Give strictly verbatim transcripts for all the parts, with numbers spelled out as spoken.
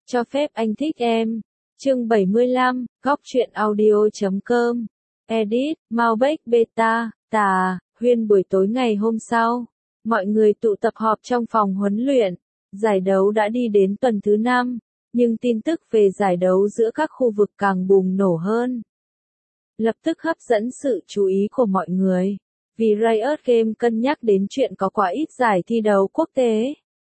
Cho phép anh thích em. Chương bảy mươi lăm, góc truyện audio chấm com. Edit, Malbec Beta, tà, Huyên buổi tối ngày hôm sau. Mọi người tụ tập họp trong phòng huấn luyện. Giải đấu đã đi đến tuần thứ năm, nhưng tin tức về giải đấu giữa các khu vực càng bùng nổ hơn. Lập tức hấp dẫn sự chú ý của mọi người, vì Riot Games cân nhắc đến chuyện có quá ít giải thi đấu quốc tế.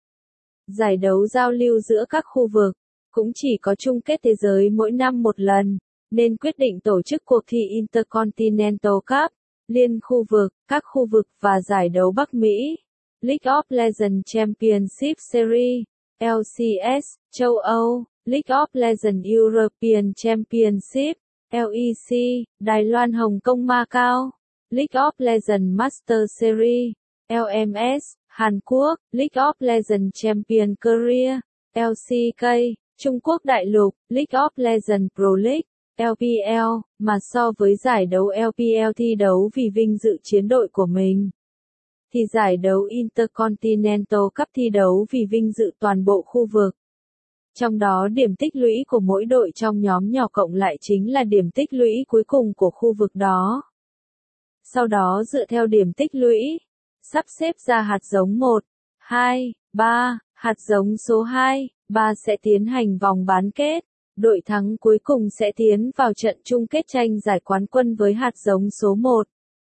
Giải đấu giao lưu giữa các khu vực, cũng chỉ có chung kết thế giới mỗi năm một lần, nên quyết định tổ chức cuộc thi Intercontinental Cup, liên khu vực, các khu vực và giải đấu Bắc Mỹ, League of Legends Championship Series, L C S, châu Âu, League of Legends European Championship, L E C, Đài Loan Hồng Kông Macau, League of Legends Master Series, L M S, Hàn Quốc, League of Legends Champion Korea, L C K, Trung Quốc Đại Lục, League of Legends Pro League, L P L, mà so với giải đấu L P L thi đấu vì vinh dự chiến đội của mình, thì giải đấu Intercontinental Cup thi đấu vì vinh dự toàn bộ khu vực. Trong đó điểm tích lũy của mỗi đội trong nhóm nhỏ cộng lại chính là điểm tích lũy cuối cùng của khu vực đó. Sau đó dựa theo điểm tích lũy, sắp xếp ra hạt giống một, hai, ba, hạt giống số hai, ba sẽ tiến hành vòng bán kết. Đội thắng cuối cùng sẽ tiến vào trận chung kết tranh giải quán quân với hạt giống số một.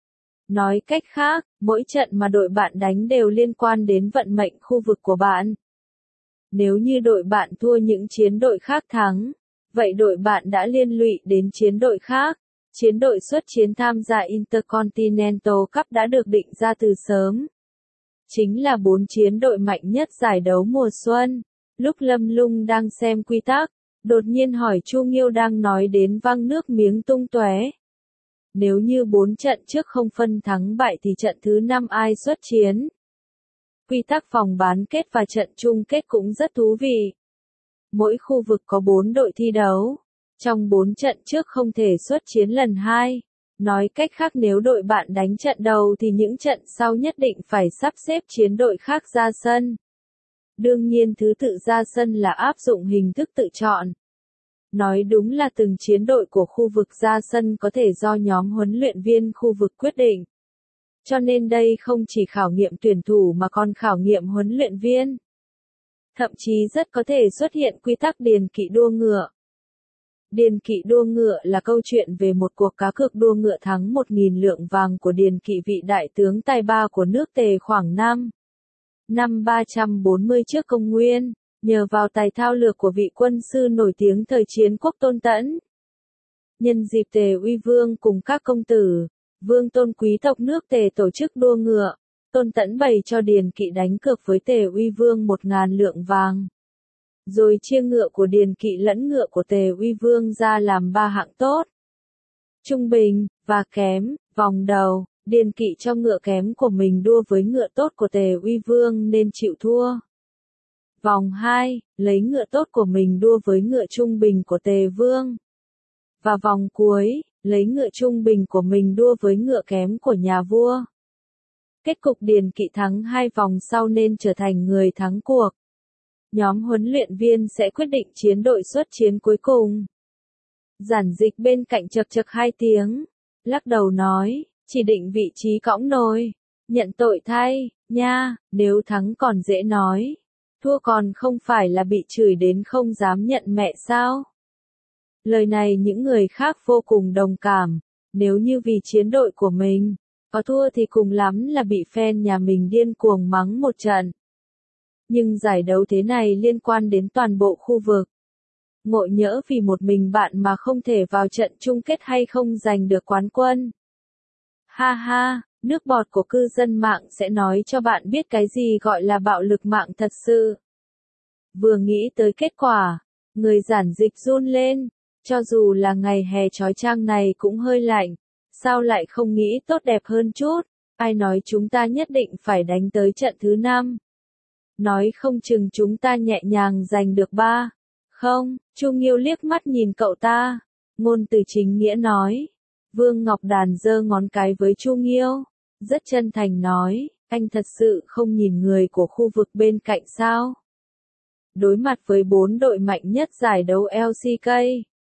Nói cách khác, mỗi trận mà đội bạn đánh đều liên quan đến vận mệnh khu vực của bạn. Nếu như đội bạn thua những chiến đội khác thắng, vậy đội bạn đã liên lụy đến chiến đội khác. Chiến đội xuất chiến tham gia Intercontinental Cup đã được định ra từ sớm. Chính là bốn chiến đội mạnh nhất giải đấu mùa xuân. Lúc Lâm Lung đang xem quy tắc, đột nhiên hỏi Chu Nghiêu đang nói đến văng nước miếng tung tóe. Nếu như bốn trận trước không phân thắng bại thì trận thứ năm ai xuất chiến? Quy tắc vòng bán kết và trận chung kết cũng rất thú vị. Mỗi khu vực có bốn đội thi đấu. Trong bốn trận trước không thể xuất chiến lần hai. Nói cách khác nếu đội bạn đánh trận đầu thì những trận sau nhất định phải sắp xếp chiến đội khác ra sân. Đương nhiên thứ tự ra sân là áp dụng hình thức tự chọn. Nói đúng là từng chiến đội của khu vực ra sân có thể do nhóm huấn luyện viên khu vực quyết định. Cho nên đây không chỉ khảo nghiệm tuyển thủ mà còn khảo nghiệm huấn luyện viên. Thậm chí rất có thể xuất hiện quy tắc điền kỵ đua ngựa. Điền kỵ đua ngựa là câu chuyện về một cuộc cá cược đua ngựa thắng một nghìn lượng vàng của điền kỵ vị đại tướng tài ba của nước Tề khoảng năm. Năm ba trăm bốn mươi trước công nguyên, nhờ vào tài thao lược của vị quân sư nổi tiếng thời chiến quốc Tôn Tẫn. Nhân dịp Tề Uy Vương cùng các công tử, vương tôn quý tộc nước Tề tổ chức đua ngựa, Tôn Tẫn bày cho điền kỵ đánh cược với Tề Uy Vương một ngàn lượng vàng. Rồi chia ngựa của điền kỵ lẫn ngựa của Tề Uy Vương ra làm ba hạng tốt, trung bình, và kém. Vòng đầu, điền kỵ cho ngựa kém của mình đua với ngựa tốt của Tề Uy Vương nên chịu thua. Vòng hai, lấy ngựa tốt của mình đua với ngựa trung bình của Tề Vương. Và vòng cuối, lấy ngựa trung bình của mình đua với ngựa kém của nhà vua. Kết cục điền kỵ thắng hai vòng sau nên trở thành người thắng cuộc. Nhóm huấn luyện viên sẽ quyết định chiến đội xuất chiến cuối cùng. Giản dịch bên cạnh chật chật hai tiếng, lắc đầu nói, chỉ định vị trí cõng nồi, nhận tội thay, nha, nếu thắng còn dễ nói, thua còn không phải là bị chửi đến không dám nhận mẹ sao? Lời này những người khác vô cùng đồng cảm, nếu như vì chiến đội của mình, có thua thì cùng lắm là bị fan nhà mình điên cuồng mắng một trận. Nhưng giải đấu thế này liên quan đến toàn bộ khu vực. Ngộ nhỡ vì một mình bạn mà không thể vào trận chung kết hay không giành được quán quân. Ha ha, nước bọt của cư dân mạng sẽ nói cho bạn biết cái gì gọi là bạo lực mạng thật sự. Vừa nghĩ tới kết quả, người giản dịch run lên, cho dù là ngày hè chói chang này cũng hơi lạnh, sao lại không nghĩ tốt đẹp hơn chút, ai nói chúng ta nhất định phải đánh tới trận thứ năm. Nói không chừng chúng ta nhẹ nhàng giành được ba. Không, Chu Nghiêu liếc mắt nhìn cậu ta. Ngôn từ chính nghĩa nói. Vương Ngọc Đàn giơ ngón cái với Chu Nghiêu. Rất chân thành nói, anh thật sự không nhìn người của khu vực bên cạnh sao? đối mặt với bốn đội mạnh nhất giải đấu lờ xê ca.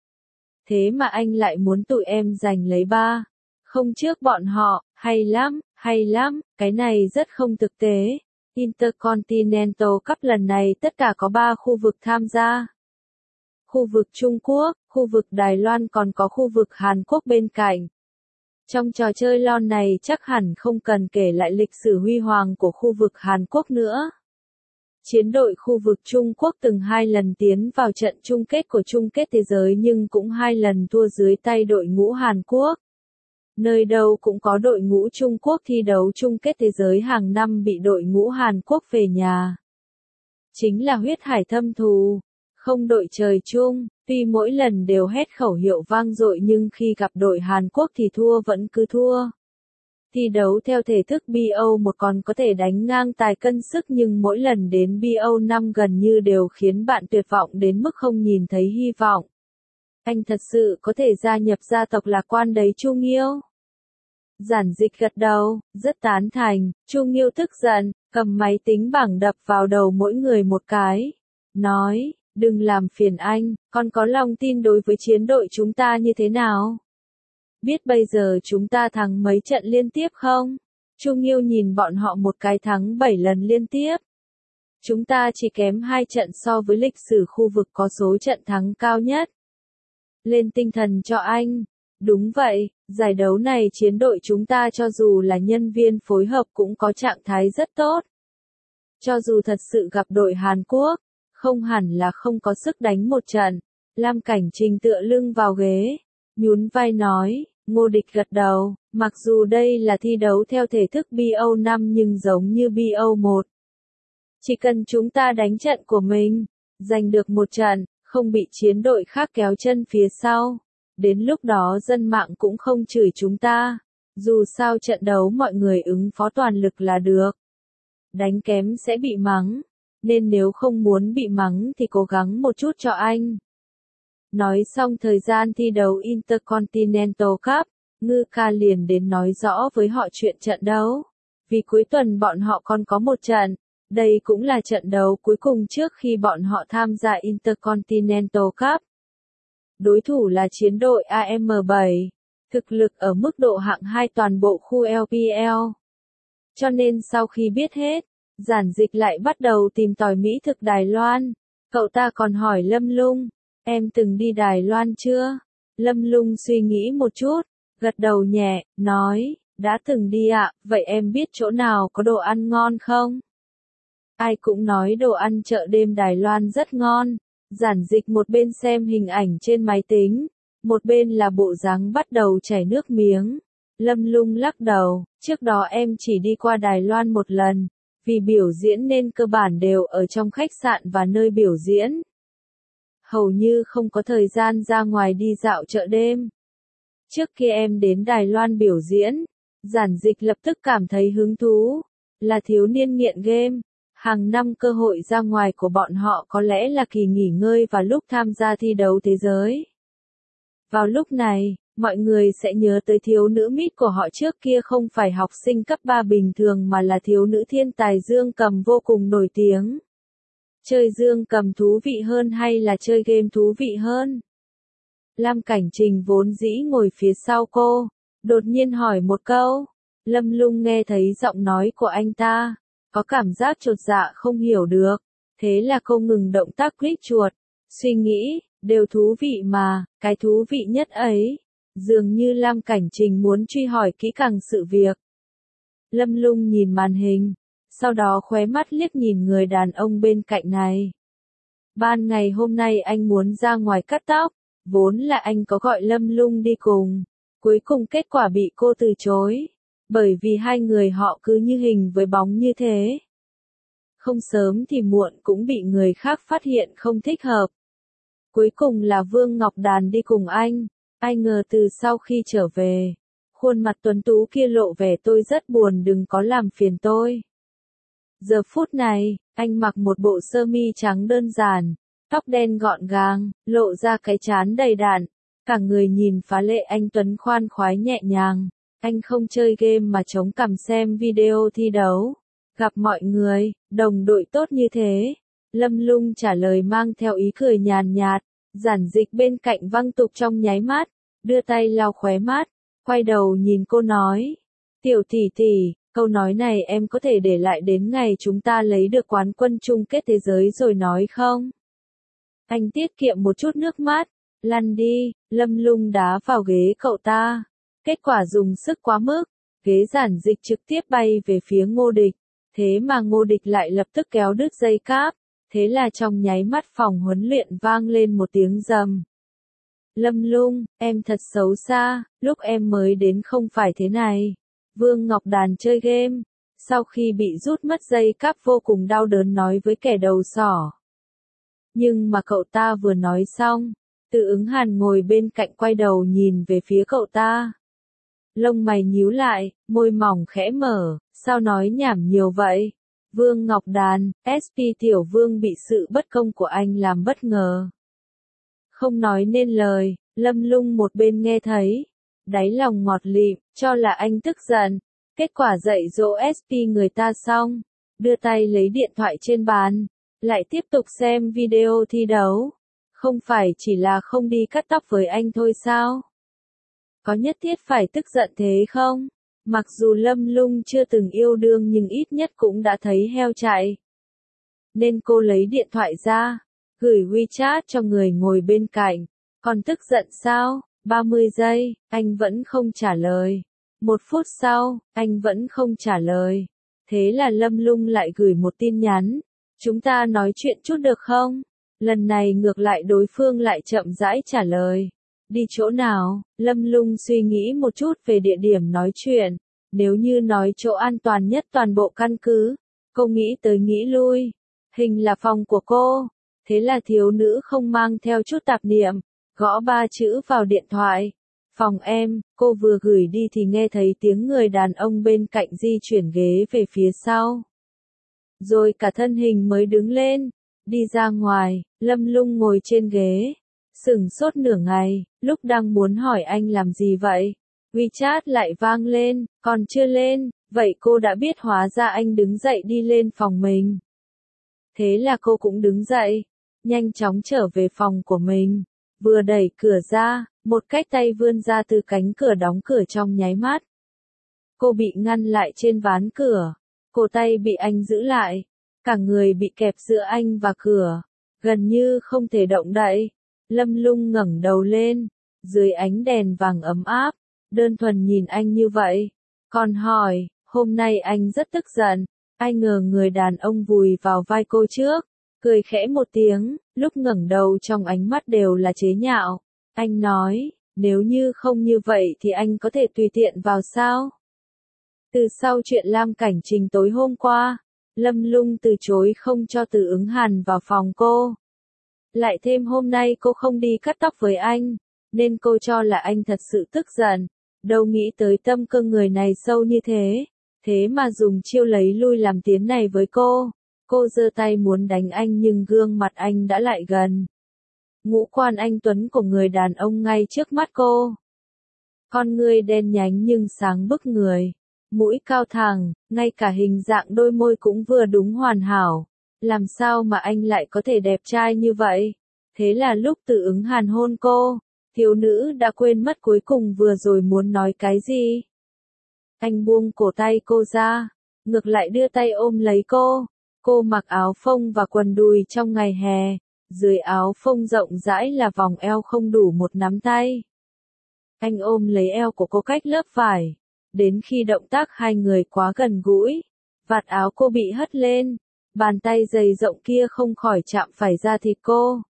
Thế mà anh lại muốn tụi em giành lấy ba, không trước bọn họ, hay lắm, hay lắm, cái này rất không thực tế. Intercontinental Cup lần này tất cả có ba khu vực tham gia. Khu vực Trung Quốc, khu vực Đài Loan còn có khu vực Hàn Quốc bên cạnh. Trong trò chơi lon này chắc hẳn không cần kể lại lịch sử huy hoàng của khu vực Hàn Quốc nữa. Chiến đội khu vực Trung Quốc từng hai lần tiến vào trận chung kết của chung kết thế giới nhưng cũng hai lần thua dưới tay đội ngũ Hàn Quốc. Nơi đâu cũng có đội ngũ Trung Quốc thi đấu chung kết thế giới hàng năm bị đội ngũ Hàn Quốc về nhà. Chính là huyết hải thâm thù, không đội trời chung, tuy mỗi lần đều hét khẩu hiệu vang dội nhưng khi gặp đội Hàn Quốc thì thua vẫn cứ thua. Thi đấu theo thể thức bê o một còn có thể đánh ngang tài cân sức nhưng mỗi lần đến bê o năm gần như đều khiến bạn tuyệt vọng đến mức không nhìn thấy hy vọng. Anh thật sự có thể gia nhập gia tộc lạc quan đấy Chu Nghiêu. Giản Dịch gật đầu, rất tán thành. Chu Nghiêu tức giận, cầm máy tính bảng đập vào đầu mỗi người một cái. Nói, đừng làm phiền anh, con có lòng tin đối với chiến đội chúng ta như thế nào? Biết bây giờ chúng ta thắng mấy trận liên tiếp không? Chu Nghiêu nhìn bọn họ một cái thắng bảy lần liên tiếp. Chúng ta chỉ kém hai trận so với lịch sử khu vực có số trận thắng cao nhất. Lên tinh thần cho anh. Đúng vậy, giải đấu này chiến đội chúng ta cho dù là nhân viên phối hợp cũng có trạng thái rất tốt. Cho dù thật sự gặp đội Hàn Quốc, không hẳn là không có sức đánh một trận. Lam Cảnh Trình tựa lưng vào ghế, nhún vai nói, Ngô Địch gật đầu, mặc dù đây là thi đấu theo thể thức bê o năm nhưng giống như bê o một. Chỉ cần chúng ta đánh trận của mình, giành được một trận, không bị chiến đội khác kéo chân phía sau. Đến lúc đó dân mạng cũng không chửi chúng ta. Dù sao trận đấu mọi người ứng phó toàn lực là được. Đánh kém sẽ bị mắng. Nên nếu không muốn bị mắng thì cố gắng một chút cho anh. Nói xong thời gian thi đấu Intercontinental Cup, Ngư Ca liền đến nói rõ với họ chuyện trận đấu. Vì cuối tuần bọn họ còn có một trận. Đây cũng là trận đấu cuối cùng trước khi bọn họ tham gia Intercontinental Cup. Đối thủ là chiến đội a em bảy, thực lực ở mức độ hạng hai toàn bộ khu lờ pê lờ. Cho nên sau khi biết hết, Giản Dịch lại bắt đầu tìm tòi mỹ thực Đài Loan. Cậu ta còn hỏi Lâm Lung, em từng đi Đài Loan chưa? Lâm Lung suy nghĩ một chút, gật đầu nhẹ, nói, đã từng đi ạ, vậy em biết chỗ nào có đồ ăn ngon không? Ai cũng nói đồ ăn chợ đêm Đài Loan rất ngon. Giản Dịch một bên xem hình ảnh trên máy tính, một bên là bộ dáng bắt đầu chảy nước miếng. Lâm Lung lắc đầu, trước đó em chỉ đi qua Đài Loan một lần, vì biểu diễn nên cơ bản đều ở trong khách sạn và nơi biểu diễn. Hầu như không có thời gian ra ngoài đi dạo chợ đêm. Trước khi em đến Đài Loan biểu diễn, Giản Dịch lập tức cảm thấy hứng thú, là thiếu niên nghiện game. Hàng năm cơ hội ra ngoài của bọn họ có lẽ là kỳ nghỉ ngơi và lúc tham gia thi đấu thế giới. Vào lúc này, mọi người sẽ nhớ tới thiếu nữ mít của họ trước kia không phải học sinh cấp ba bình thường mà là thiếu nữ thiên tài dương cầm vô cùng nổi tiếng. Chơi dương cầm thú vị hơn hay là chơi game thú vị hơn? Lam Cảnh Trình vốn dĩ ngồi phía sau cô, đột nhiên hỏi một câu. Lâm Lung nghe thấy giọng nói của anh ta, có cảm giác chột dạ không hiểu được. Thế là cô ngừng động tác click chuột, suy nghĩ, đều thú vị mà, cái thú vị nhất ấy. Dường như Lam Cảnh Trình muốn truy hỏi kỹ càng sự việc. Lâm Lung nhìn màn hình, sau đó khóe mắt liếc nhìn người đàn ông bên cạnh này. Ban ngày hôm nay anh muốn ra ngoài cắt tóc, vốn là anh có gọi Lâm Lung đi cùng. Cuối cùng kết quả bị cô từ chối. Bởi vì hai người họ cứ như hình với bóng như thế. Không sớm thì muộn cũng bị người khác phát hiện không thích hợp. Cuối cùng là Vương Ngọc Đàn đi cùng anh. Ai ngờ từ sau khi trở về, khuôn mặt tuấn tú kia lộ vẻ tôi rất buồn đừng có làm phiền tôi. Giờ phút này, anh mặc một bộ sơ mi trắng đơn giản, tóc đen gọn gàng, lộ ra cái trán đầy đặn. Cả người nhìn phá lệ anh tuấn khoan khoái nhẹ nhàng. Anh không chơi game mà chống cằm xem video thi đấu. Gặp mọi người, đồng đội tốt như thế, Lâm Lung trả lời mang theo ý cười nhàn nhạt, Giản Dịch bên cạnh văng tục trong nháy mắt, đưa tay lau khóe mắt, quay đầu nhìn cô nói, tiểu tỷ tỷ, câu nói này em có thể để lại đến ngày chúng ta lấy được quán quân chung kết thế giới rồi nói không? Anh tiết kiệm một chút nước mắt, lăn đi, Lâm Lung đá vào ghế cậu ta. Kết quả dùng sức quá mức, ghế Giản Dịch trực tiếp bay về phía Ngô Địch, thế mà Ngô Địch lại lập tức kéo đứt dây cáp, thế là trong nháy mắt phòng huấn luyện vang lên một tiếng rầm. Lâm Lung, em thật xấu xa, lúc em mới đến không phải thế này. Vương Ngọc Đàn chơi game, sau khi bị rút mất dây cáp vô cùng đau đớn nói với kẻ đầu sỏ. Nhưng mà cậu ta vừa nói xong, Từ Ứng Hàn ngồi bên cạnh quay đầu nhìn về phía cậu ta. Lông mày nhíu lại, môi mỏng khẽ mở, sao nói nhảm nhiều vậy? Vương Ngọc Đàn, ét pê Tiểu Vương bị sự bất công của anh làm bất ngờ. Không nói nên lời, Lâm Lung một bên nghe thấy, đáy lòng ngọt lịm, cho là anh tức giận. Kết quả dạy dỗ ét pê người ta xong, đưa tay lấy điện thoại trên bàn, lại tiếp tục xem video thi đấu. Không phải chỉ là không đi cắt tóc với anh thôi sao? Có nhất thiết phải tức giận thế không? Mặc dù Lâm Lung chưa từng yêu đương nhưng ít nhất cũng đã thấy heo chạy. Nên cô lấy điện thoại ra, gửi WeChat cho người ngồi bên cạnh. Còn tức giận sao? ba mươi giây, anh vẫn không trả lời. Một phút sau, anh vẫn không trả lời. Thế là Lâm Lung lại gửi một tin nhắn. Chúng ta nói chuyện chút được không? Lần này ngược lại đối phương lại chậm rãi trả lời. Đi chỗ nào? Lâm Lung suy nghĩ một chút về địa điểm nói chuyện. Nếu như nói chỗ an toàn nhất toàn bộ căn cứ, cô nghĩ tới nghĩ lui. Hình là phòng của cô. Thế là thiếu nữ không mang theo chút tạp niệm, gõ ba chữ vào điện thoại. Phòng em, cô vừa gửi đi thì nghe thấy tiếng người đàn ông bên cạnh di chuyển ghế về phía sau. Rồi cả thân hình mới đứng lên, đi ra ngoài, Lâm Lung ngồi trên ghế, sửng sốt nửa ngày, lúc đang muốn hỏi anh làm gì vậy. WeChat lại vang lên, còn chưa lên, vậy cô đã biết hóa ra anh đứng dậy đi lên phòng mình. Thế là cô cũng đứng dậy, nhanh chóng trở về phòng của mình, vừa đẩy cửa ra, một cái tay vươn ra từ cánh cửa đóng cửa trong nháy mắt. Cô bị ngăn lại trên ván cửa, cổ tay bị anh giữ lại, cả người bị kẹp giữa anh và cửa, gần như không thể động đậy. Lâm Lung ngẩng đầu lên, dưới ánh đèn vàng ấm áp, đơn thuần nhìn anh như vậy, còn hỏi, hôm nay anh rất tức giận. Ai ngờ người đàn ông vùi vào vai cô trước, cười khẽ một tiếng, lúc ngẩng đầu trong ánh mắt đều là chế nhạo. Anh nói, nếu như không như vậy thì anh có thể tùy tiện vào sao? Từ sau chuyện Lam Cảnh Trình tối hôm qua, Lâm Lung từ chối không cho Từ Ứng Hàn vào phòng cô. Lại thêm hôm nay cô không đi cắt tóc với anh, nên cô cho là anh thật sự tức giận. Đâu nghĩ tới tâm cơ người này sâu như thế, thế mà dùng chiêu lấy lui làm tiến này với cô. Cô giơ tay muốn đánh anh nhưng gương mặt anh đã lại gần. Ngũ quan anh tuấn của người đàn ông ngay trước mắt cô. Con người đen nhánh nhưng sáng bức người. Mũi cao thẳng, ngay cả hình dạng đôi môi cũng vừa đúng hoàn hảo. Làm sao mà anh lại có thể đẹp trai như vậy? Thế là lúc Từ Ứng Hàn hôn cô, thiếu nữ đã quên mất cuối cùng vừa rồi muốn nói cái gì. Anh buông cổ tay cô ra, ngược lại đưa tay ôm lấy cô. Cô mặc áo phông và quần đùi trong ngày hè, dưới áo phông rộng rãi là vòng eo không đủ một nắm tay. Anh ôm lấy eo của cô cách lớp vải, đến khi động tác hai người quá gần gũi, vạt áo cô bị hất lên, bàn tay dày rộng kia không khỏi chạm phải da thịt cô.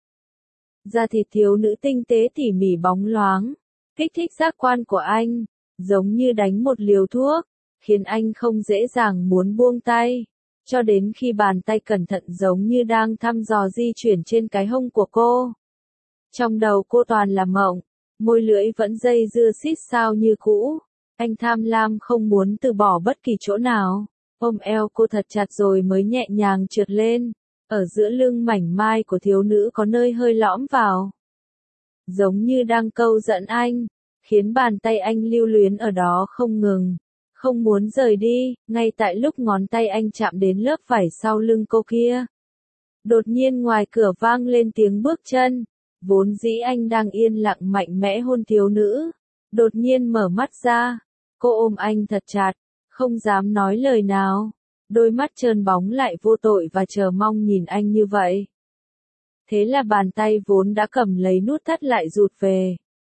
Da thịt thiếu nữ tinh tế tỉ mỉ bóng loáng, kích thích giác quan của anh, giống như đánh một liều thuốc, khiến anh không dễ dàng muốn buông tay. Cho đến khi bàn tay cẩn thận giống như đang thăm dò di chuyển trên cái hông của cô. Trong đầu cô toàn là mộng, môi lưỡi vẫn dây dưa xít sao như cũ. Anh tham lam không muốn từ bỏ bất kỳ chỗ nào, ôm eo cô thật chặt rồi mới nhẹ nhàng trượt lên. Ở giữa lưng mảnh mai của thiếu nữ có nơi hơi lõm vào. Giống như đang câu dẫn anh, khiến bàn tay anh lưu luyến ở đó không ngừng. Không muốn rời đi, ngay tại lúc ngón tay anh chạm đến lớp vải sau lưng cô kia. Đột nhiên ngoài cửa vang lên tiếng bước chân. Vốn dĩ anh đang yên lặng mạnh mẽ hôn thiếu nữ. Đột nhiên mở mắt ra. Cô ôm anh thật chặt, không dám nói lời nào. Đôi mắt trơn bóng lại vô tội và chờ mong nhìn anh như vậy. Thế là bàn tay vốn đã cầm lấy nút thắt lại rụt về.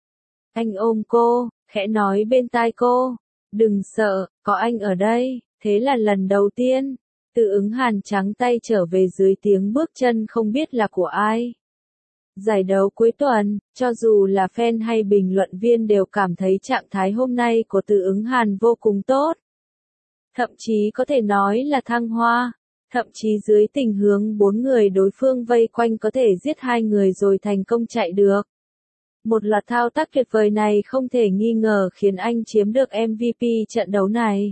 Anh ôm cô, khẽ nói bên tai cô. Đừng sợ, có anh ở đây. Thế là lần đầu tiên, Từ Ứng Hàn trắng tay trở về dưới tiếng bước chân không biết là của ai. Giải đấu cuối tuần, cho dù là fan hay bình luận viên đều cảm thấy trạng thái hôm nay của Từ Ứng Hàn vô cùng tốt. Thậm chí có thể nói là thăng hoa. Thậm chí dưới tình huống bốn người đối phương vây quanh có thể giết hai người rồi thành công chạy được. Một loạt thao tác tuyệt vời này không thể nghi ngờ khiến anh chiếm được em vê pê trận đấu này.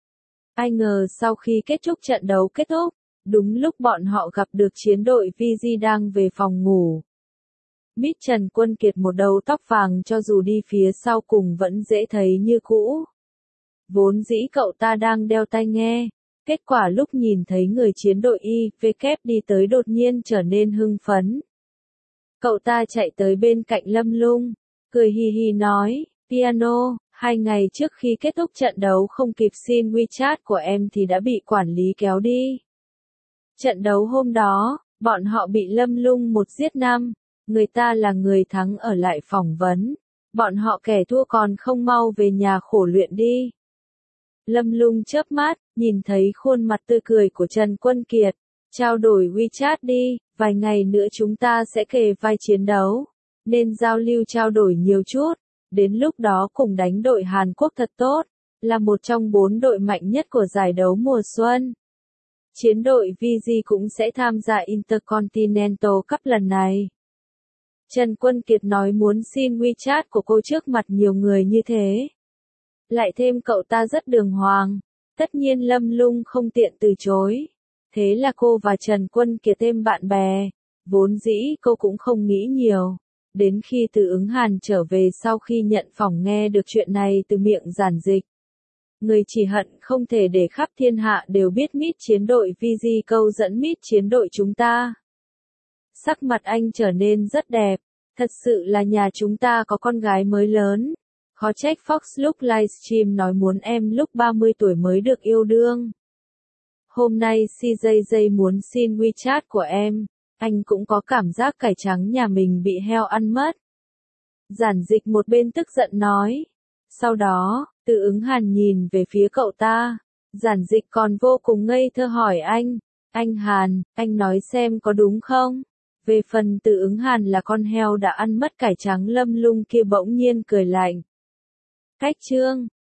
Ai ngờ sau khi kết thúc trận đấu kết thúc, đúng lúc bọn họ gặp được chiến đội vê giê đang về phòng ngủ. Mít Trần Quân Kiệt một đầu tóc vàng cho dù đi phía sau cùng vẫn dễ thấy như cũ. Vốn dĩ cậu ta đang đeo tai nghe, kết quả lúc nhìn thấy người chiến đội i vê kép đi tới đột nhiên trở nên hưng phấn. Cậu ta chạy tới bên cạnh Lâm Lung, cười hi hi nói, piano, hai ngày trước khi kết thúc trận đấu không kịp xin WeChat của em thì đã bị quản lý kéo đi. Trận đấu hôm đó, bọn họ bị Lâm Lung một giết năm, người ta là người thắng ở lại phỏng vấn, bọn họ kẻ thua còn không mau về nhà khổ luyện đi. Lâm Lung chớp mắt, nhìn thấy khuôn mặt tươi cười của Trần Quân Kiệt, trao đổi WeChat đi, vài ngày nữa chúng ta sẽ kề vai chiến đấu, nên giao lưu trao đổi nhiều chút, đến lúc đó cùng đánh đội Hàn Quốc thật tốt, là một trong bốn đội mạnh nhất của giải đấu mùa xuân. Chiến đội vê giê cũng sẽ tham gia Intercontinental Cup lần này. Trần Quân Kiệt nói muốn xin WeChat của cô trước mặt nhiều người như thế. Lại thêm cậu ta rất đường hoàng, tất nhiên Lâm Lung không tiện từ chối. Thế là cô và Trần Quân Kiệt thêm bạn bè, vốn dĩ cô cũng không nghĩ nhiều. Đến khi Từ Ứng Hàn trở về sau khi nhận phỏng nghe được chuyện này từ miệng Giản Dịch. Người chỉ hận không thể để khắp thiên hạ đều biết mít chiến đội vê giê câu dẫn mít chiến đội chúng ta. Sắc mặt anh trở nên rất đẹp, thật sự là nhà chúng ta có con gái mới lớn. Khó trách Fox lúc livestream nói muốn em lúc ba mươi tuổi mới được yêu đương. Hôm nay xê gi gi muốn xin WeChat của em, anh cũng có cảm giác cải trắng nhà mình bị heo ăn mất. Giản Dịch một bên tức giận nói. Sau đó, Từ Ứng Hàn nhìn về phía cậu ta. Giản Dịch còn vô cùng ngây thơ hỏi anh. Anh Hàn, anh nói xem có đúng không? Về phần Từ Ứng Hàn là con heo đã ăn mất cải trắng Lâm Lung kia bỗng nhiên cười lạnh. Cách chương